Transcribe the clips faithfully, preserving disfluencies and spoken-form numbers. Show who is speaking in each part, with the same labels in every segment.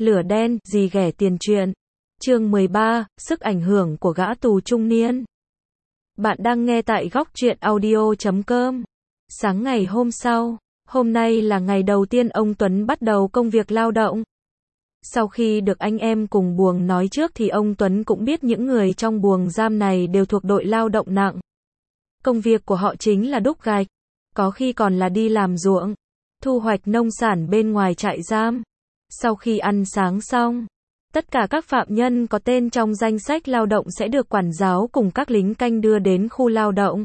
Speaker 1: Lửa đen, gì ghẻ tiền truyện. Chương mười ba, sức ảnh hưởng của gã tù trung niên. Bạn đang nghe tại góc truyện audio chấm com. Sáng ngày hôm sau, hôm nay là ngày đầu tiên ông Tuấn bắt đầu công việc lao động. Sau khi được anh em cùng buồng nói trước thì ông Tuấn cũng biết những người trong buồng giam này đều thuộc đội lao động nặng. Công việc của họ chính là đúc gạch, có khi còn là đi làm ruộng, thu hoạch nông sản bên ngoài trại giam. Sau khi ăn sáng xong, tất cả các phạm nhân có tên trong danh sách lao động sẽ được quản giáo cùng các lính canh đưa đến khu lao động.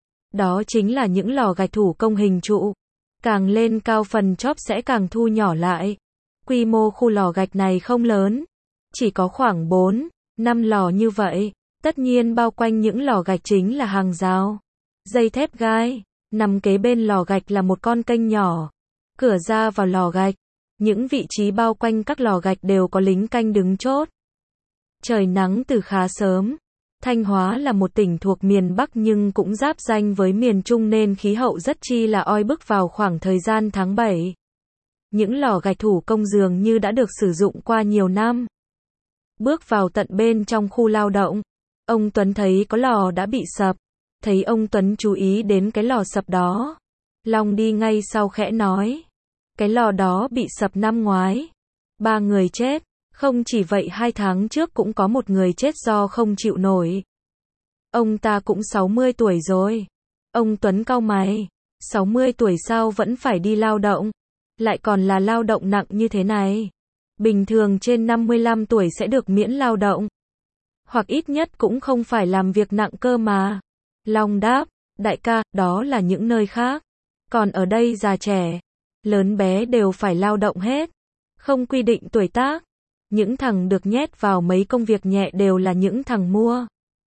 Speaker 1: Đó chính là những lò gạch thủ công hình trụ. Càng lên cao phần chóp sẽ càng thu nhỏ lại. Quy mô khu lò gạch này không lớn, chỉ có khoảng bốn, năm lò như vậy. Tất nhiên bao quanh những lò gạch chính là hàng rào, dây thép gai. Nằm kế bên lò gạch là một con kênh nhỏ. Cửa ra vào lò gạch, những vị trí bao quanh các lò gạch đều có lính canh đứng chốt. Trời nắng từ khá sớm. Thanh Hóa là một tỉnh thuộc miền Bắc nhưng cũng giáp ranh với miền Trung nên khí hậu rất chi là oi bức vào khoảng thời gian tháng bảy. Những lò gạch thủ công dường như đã được sử dụng qua nhiều năm. Bước vào tận bên trong khu lao động, ông Tuấn thấy có lò đã bị sập. Thấy ông Tuấn chú ý đến cái lò sập đó, Long đi ngay sau khẽ nói. Cái lò đó bị sập năm ngoái. Ba người chết. Không chỉ vậy hai tháng trước cũng có một người chết do không chịu nổi. Ông ta cũng sáu mươi tuổi rồi. Ông Tuấn cau mày. sáu mươi tuổi sao vẫn phải đi lao động? Lại còn là lao động nặng như thế này. Bình thường trên năm mươi lăm tuổi sẽ được miễn lao động. Hoặc ít nhất cũng không phải làm việc nặng cơ mà. Long đáp, đại ca, đó là những nơi khác. Còn ở đây già trẻ, lớn bé đều phải lao động hết. Không quy định tuổi tác. Những thằng được nhét vào mấy công việc nhẹ đều là những thằng mua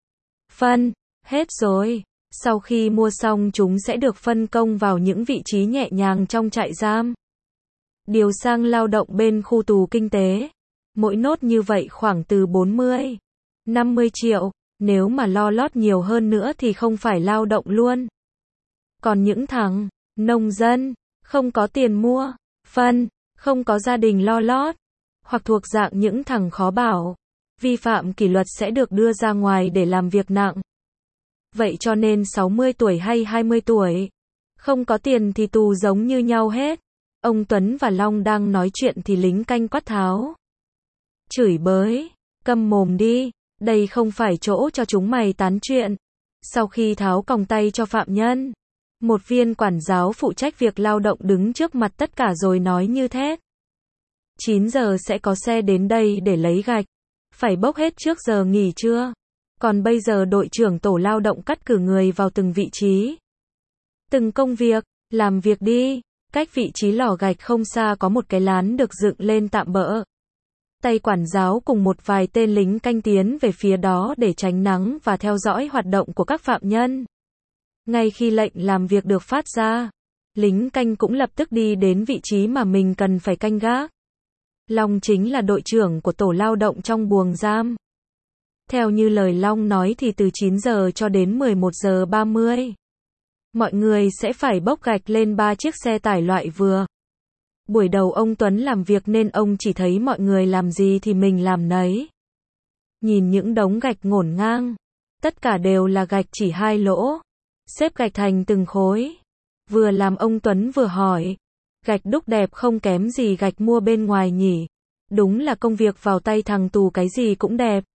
Speaker 1: phân. Hết rồi. Sau khi mua xong chúng sẽ được phân công vào những vị trí nhẹ nhàng trong trại giam. Điều sang lao động bên khu tù kinh tế. Mỗi nốt như vậy khoảng từ bốn mươi, năm mươi triệu. Nếu mà lo lót nhiều hơn nữa thì không phải lao động luôn. Còn những thằng nông dân, không có tiền mua phân, không có gia đình lo lót, hoặc thuộc dạng những thằng khó bảo, vi phạm kỷ luật sẽ được đưa ra ngoài để làm việc nặng. Vậy cho nên sáu mươi tuổi hay hai mươi tuổi, không có tiền thì tù giống như nhau hết. Ông Tuấn và Long đang nói chuyện thì lính canh quát tháo. Chửi bới, câm mồm đi, đây không phải chỗ cho chúng mày tán chuyện. Sau khi tháo còng tay cho phạm nhân, một viên quản giáo phụ trách việc lao động đứng trước mặt tất cả rồi nói như thét. chín giờ sẽ có xe đến đây để lấy gạch. Phải bốc hết trước giờ nghỉ trưa. Còn bây giờ đội trưởng tổ lao động cắt cử người vào từng vị trí. Từng công việc, làm việc đi. Cách vị trí lò gạch không xa có một cái lán được dựng lên tạm bợ. Tay quản giáo cùng một vài tên lính canh tiến về phía đó để tránh nắng và theo dõi hoạt động của các phạm nhân. Ngay khi lệnh làm việc được phát ra, lính canh cũng lập tức đi đến vị trí mà mình cần phải canh gác. Long chính là đội trưởng của tổ lao động trong buồng giam. Theo như lời Long nói thì từ chín giờ cho đến mười một giờ ba mươi, mọi người sẽ phải bốc gạch lên ba chiếc xe tải loại vừa. Buổi đầu ông Tuấn làm việc nên ông chỉ thấy mọi người làm gì thì mình làm nấy. Nhìn những đống gạch ngổn ngang, tất cả đều là gạch chỉ hai lỗ, xếp gạch thành từng khối. Vừa làm ông Tuấn vừa hỏi, gạch đúc đẹp không kém gì gạch mua bên ngoài nhỉ? Đúng là công việc vào tay thằng tù cái gì cũng đẹp.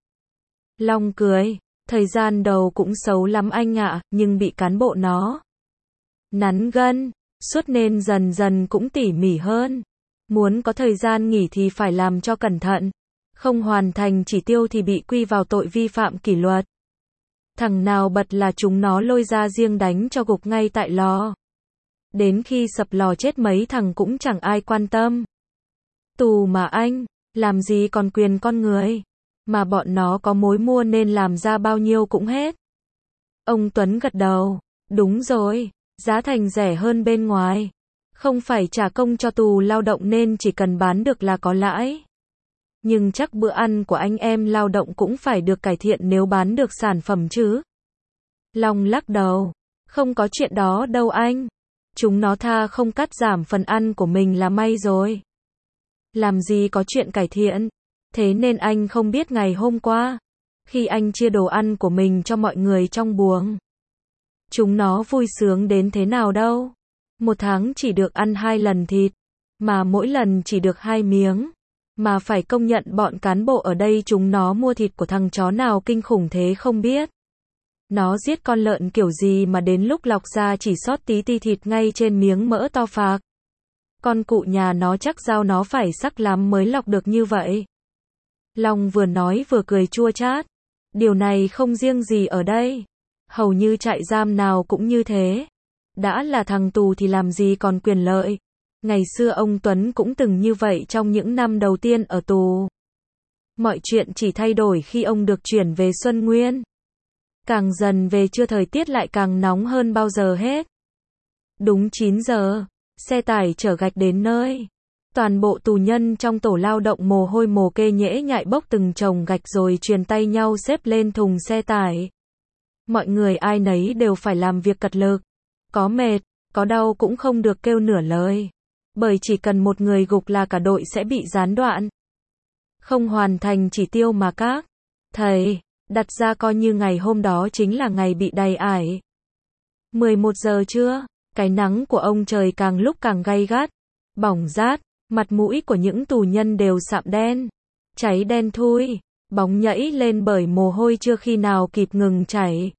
Speaker 1: Long cười, thời gian đầu cũng xấu lắm anh ạ, nhưng bị cán bộ nó nắn gân suốt nên dần dần cũng tỉ mỉ hơn. Muốn có thời gian nghỉ thì phải làm cho cẩn thận. Không hoàn thành chỉ tiêu thì bị quy vào tội vi phạm kỷ luật. Thằng nào bật là chúng nó lôi ra riêng đánh cho gục ngay tại lò. Đến khi sập lò chết mấy thằng cũng chẳng ai quan tâm. Tù mà anh, làm gì còn quyền con người. Mà bọn nó có mối mua nên làm ra bao nhiêu cũng hết. Ông Tuấn gật đầu. Đúng rồi, giá thành rẻ hơn bên ngoài. Không phải trả công cho tù lao động nên chỉ cần bán được là có lãi. Nhưng chắc bữa ăn của anh em lao động cũng phải được cải thiện nếu bán được sản phẩm chứ. Long lắc đầu. Không có chuyện đó đâu anh. Chúng nó tha không cắt giảm phần ăn của mình là may rồi. làm gì có chuyện cải thiện. Thế nên anh không biết ngày hôm qua, khi anh chia đồ ăn của mình cho mọi người trong buồng, chúng nó vui sướng đến thế nào đâu. Một tháng chỉ được ăn hai lần thịt, mà mỗi lần chỉ được hai miếng. Mà phải công nhận bọn cán bộ ở đây chúng nó mua thịt của thằng chó nào kinh khủng thế không biết. Nó giết con lợn kiểu gì mà đến lúc lọc ra chỉ sót tí ti thịt ngay trên miếng mỡ to phạc. Con cụ nhà nó chắc dao nó phải sắc lắm mới lọc được như vậy. Long vừa nói vừa cười chua chát. Điều này không riêng gì ở đây. Hầu như trại giam nào cũng như thế. Đã là thằng tù thì làm gì còn quyền lợi. Ngày xưa ông Tuấn cũng từng như vậy trong những năm đầu tiên ở tù. Mọi chuyện chỉ thay đổi khi ông được chuyển về Xuân Nguyên. Càng dần về trưa thời tiết lại càng nóng hơn bao giờ hết. Đúng chín giờ, xe tải chở gạch đến nơi. Toàn bộ tù nhân trong tổ lao động mồ hôi mồ kê nhễ nhại bốc từng chồng gạch rồi truyền tay nhau xếp lên thùng xe tải. Mọi người ai nấy đều phải làm việc cật lực. Có mệt, có đau cũng không được kêu nửa lời. Bởi chỉ cần một người gục là cả đội sẽ bị gián đoạn. Không hoàn thành chỉ tiêu mà các thầy đặt ra coi như ngày hôm đó chính là ngày bị đầy ải. mười một giờ trưa, cái nắng của ông trời càng lúc càng gay gắt, bỏng rát, mặt mũi của những tù nhân đều sạm đen, cháy đen thui, bóng nhẫy lên bởi mồ hôi chưa khi nào kịp ngừng chảy.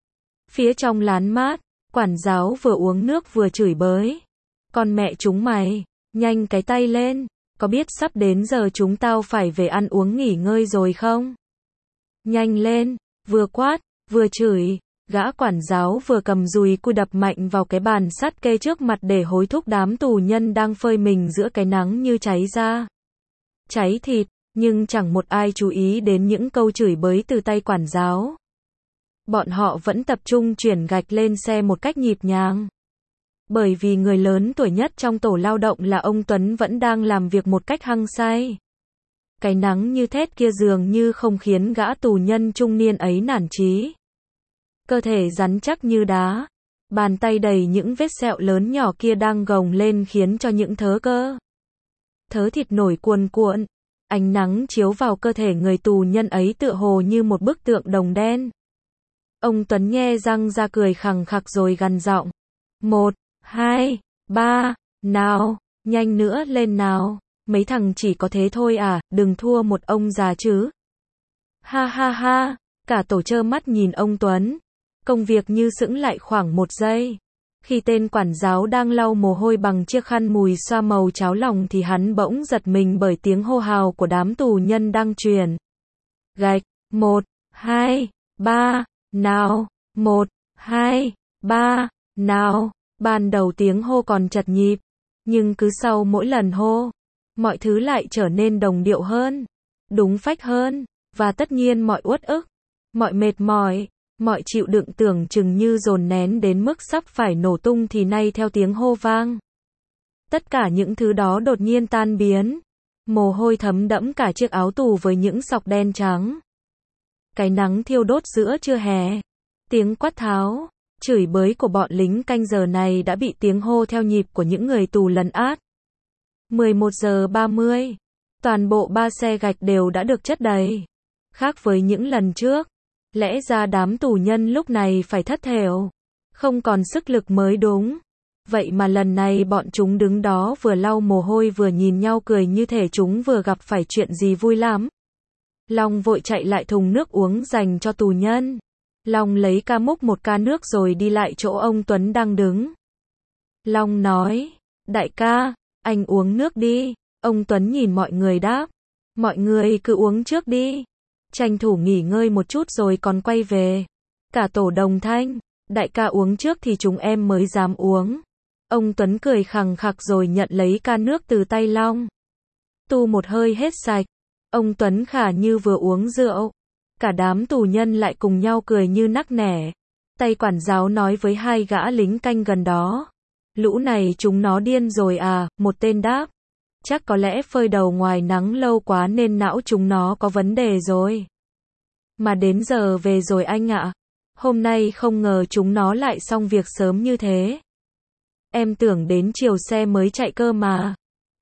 Speaker 1: Phía trong lán mát, quản giáo vừa uống nước vừa chửi bới. Con mẹ chúng mày, nhanh cái tay lên, có biết sắp đến giờ chúng tao phải về ăn uống nghỉ ngơi rồi không? Nhanh lên, vừa quát, vừa chửi, gã quản giáo vừa cầm dùi cui đập mạnh vào cái bàn sắt kê trước mặt để hối thúc đám tù nhân đang phơi mình giữa cái nắng như cháy da, cháy thịt, nhưng chẳng một ai chú ý đến những câu chửi bới từ tay quản giáo. Bọn họ vẫn tập trung chuyển gạch lên xe một cách nhịp nhàng. Bởi vì người lớn tuổi nhất trong tổ lao động là ông Tuấn vẫn đang làm việc một cách hăng say. Cái nắng như thét kia dường như không khiến gã tù nhân trung niên ấy nản chí. Cơ thể rắn chắc như đá, bàn tay đầy những vết sẹo lớn nhỏ kia đang gồng lên khiến cho những thớ cơ, thớ thịt nổi cuồn cuộn. Ánh nắng chiếu vào cơ thể người tù nhân ấy tựa hồ như một bức tượng đồng đen. Ông Tuấn nhe răng ra cười khằng khặc rồi gằn giọng. Một, hai, ba, nào, nhanh nữa lên nào. Mấy thằng chỉ có thế thôi à, đừng thua một ông già chứ. Ha ha ha, cả tổ trơ mắt nhìn ông Tuấn. Công việc như sững lại khoảng một giây. Khi tên quản giáo đang lau mồ hôi bằng chiếc khăn mùi xoa màu cháo lòng thì hắn bỗng giật mình bởi tiếng hô hào của đám tù nhân đang truyền. Gạch, một, hai, ba, nào, một, hai, ba, nào. Ban đầu tiếng hô còn chật nhịp, nhưng cứ sau mỗi lần hô, mọi thứ lại trở nên đồng điệu hơn, đúng phách hơn, và tất nhiên mọi uất ức, mọi mệt mỏi, mọi chịu đựng tưởng chừng như dồn nén đến mức sắp phải nổ tung thì nay theo tiếng hô vang. Tất cả những thứ đó đột nhiên tan biến, mồ hôi thấm đẫm cả chiếc áo tù với những sọc đen trắng. Cái nắng thiêu đốt giữa trưa hè, tiếng quát tháo, chửi bới của bọn lính canh giờ này đã bị tiếng hô theo nhịp của những người tù lấn át. mười một giờ ba mươi, toàn bộ ba xe gạch đều đã được chất đầy. Khác với những lần trước, lẽ ra đám tù nhân lúc này phải thất thểu, không còn sức lực mới đúng. Vậy mà lần này bọn chúng đứng đó vừa lau mồ hôi vừa nhìn nhau cười như thể chúng vừa gặp phải chuyện gì vui lắm. Long vội chạy lại thùng nước uống dành cho tù nhân. Long lấy ca múc một ca nước rồi đi lại chỗ ông Tuấn đang đứng. Long nói, đại ca, anh uống nước đi. Ông Tuấn nhìn mọi người đáp, mọi người cứ uống trước đi. Tranh thủ nghỉ ngơi một chút rồi còn quay về. Cả tổ đồng thanh, đại ca uống trước thì chúng em mới dám uống. Ông Tuấn cười khằng khặc rồi nhận lấy ca nước từ tay Long. Tu một hơi hết sạch. Ông Tuấn khả như vừa uống rượu. Cả đám tù nhân lại cùng nhau cười như nắc nẻ. Tay quản giáo nói với hai gã lính canh gần đó. Lũ này chúng nó điên rồi à, một tên đáp. Chắc có lẽ phơi đầu ngoài nắng lâu quá nên não chúng nó có vấn đề rồi. Mà đến giờ về rồi anh ạ. Hôm nay không ngờ chúng nó lại xong việc sớm như thế. Em tưởng đến chiều xe mới chạy cơ mà.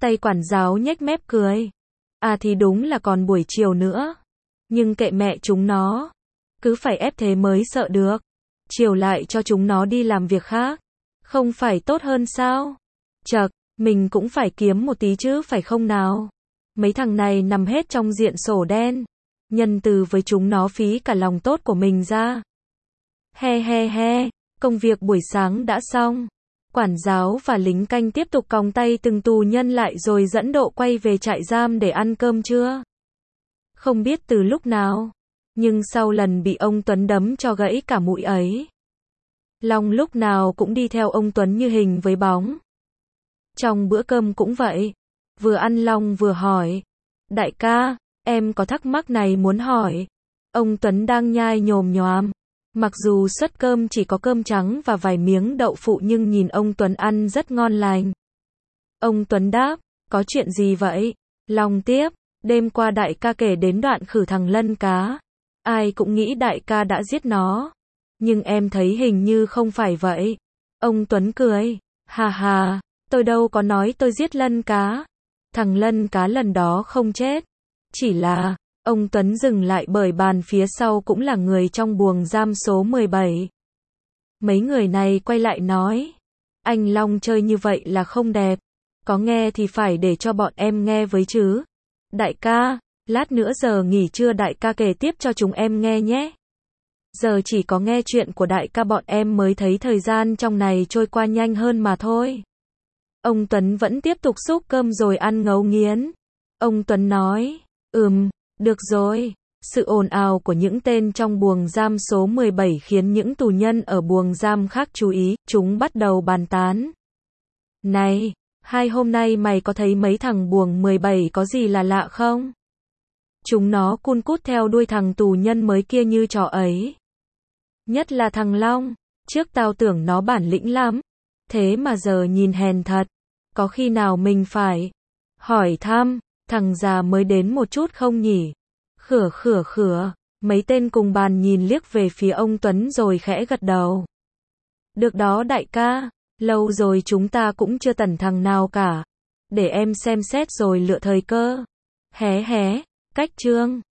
Speaker 1: Tay quản giáo nhếch mép cười. À thì đúng là còn buổi chiều nữa. Nhưng kệ mẹ chúng nó. Cứ phải ép thế mới sợ được. Chiều lại cho chúng nó đi làm việc khác. Không phải tốt hơn sao? Chậc, mình cũng phải kiếm một tí chứ phải không nào? Mấy thằng này nằm hết trong diện sổ đen. Nhân từ với chúng nó phí cả lòng tốt của mình ra. He he he, công việc buổi sáng đã xong. Quản giáo và lính canh tiếp tục còng tay từng tù nhân lại rồi dẫn độ quay về trại giam để ăn cơm trưa. Không biết từ lúc nào, nhưng sau lần bị ông Tuấn đấm cho gãy cả mũi ấy, Long lúc nào cũng đi theo ông Tuấn như hình với bóng. Trong bữa cơm cũng vậy. Vừa ăn Long vừa hỏi. Đại ca, em có thắc mắc này muốn hỏi. Ông Tuấn đang nhai nhồm nhoàm. Mặc dù suất cơm chỉ có cơm trắng và vài miếng đậu phụ nhưng nhìn ông Tuấn ăn rất ngon lành. Ông Tuấn đáp, có chuyện gì vậy? Long tiếp, đêm qua đại ca kể đến đoạn khử thằng lân cá. Ai cũng nghĩ đại ca đã giết nó. Nhưng em thấy hình như không phải vậy. Ông Tuấn cười, hà hà, tôi đâu có nói tôi giết lân cá. Thằng lân cá lần đó không chết. Chỉ là, ông Tuấn dừng lại bởi bàn phía sau cũng là người trong buồng giam số mười bảy. Mấy người này quay lại nói, anh Long chơi như vậy là không đẹp. Có nghe thì phải để cho bọn em nghe với chứ. Đại ca, lát nữa giờ nghỉ trưa đại ca kể tiếp cho chúng em nghe nhé. Giờ chỉ có nghe chuyện của đại ca bọn em mới thấy thời gian trong này trôi qua nhanh hơn mà thôi. Ông Tuấn vẫn tiếp tục xúc cơm rồi ăn ngấu nghiến. Ông Tuấn nói, ừm, được rồi. Sự ồn ào của những tên trong buồng giam số mười bảy khiến những tù nhân ở buồng giam khác chú ý, chúng bắt đầu bàn tán. Này, hai hôm nay mày có thấy mấy thằng buồng mười bảy có gì là lạ không? Chúng nó cun cút theo đuôi thằng tù nhân mới kia như trò ấy. Nhất là thằng Long, trước tao tưởng nó bản lĩnh lắm. Thế mà giờ nhìn hèn thật. Có khi nào mình phải hỏi thăm, thằng già mới đến một chút không nhỉ? Khửa khửa khửa, mấy tên cùng bàn nhìn liếc về phía ông Tuấn rồi khẽ gật đầu. Được đó đại ca, lâu rồi chúng ta cũng chưa tẩn thằng nào cả. Để em xem xét rồi lựa thời cơ. Hé hé, cách chương.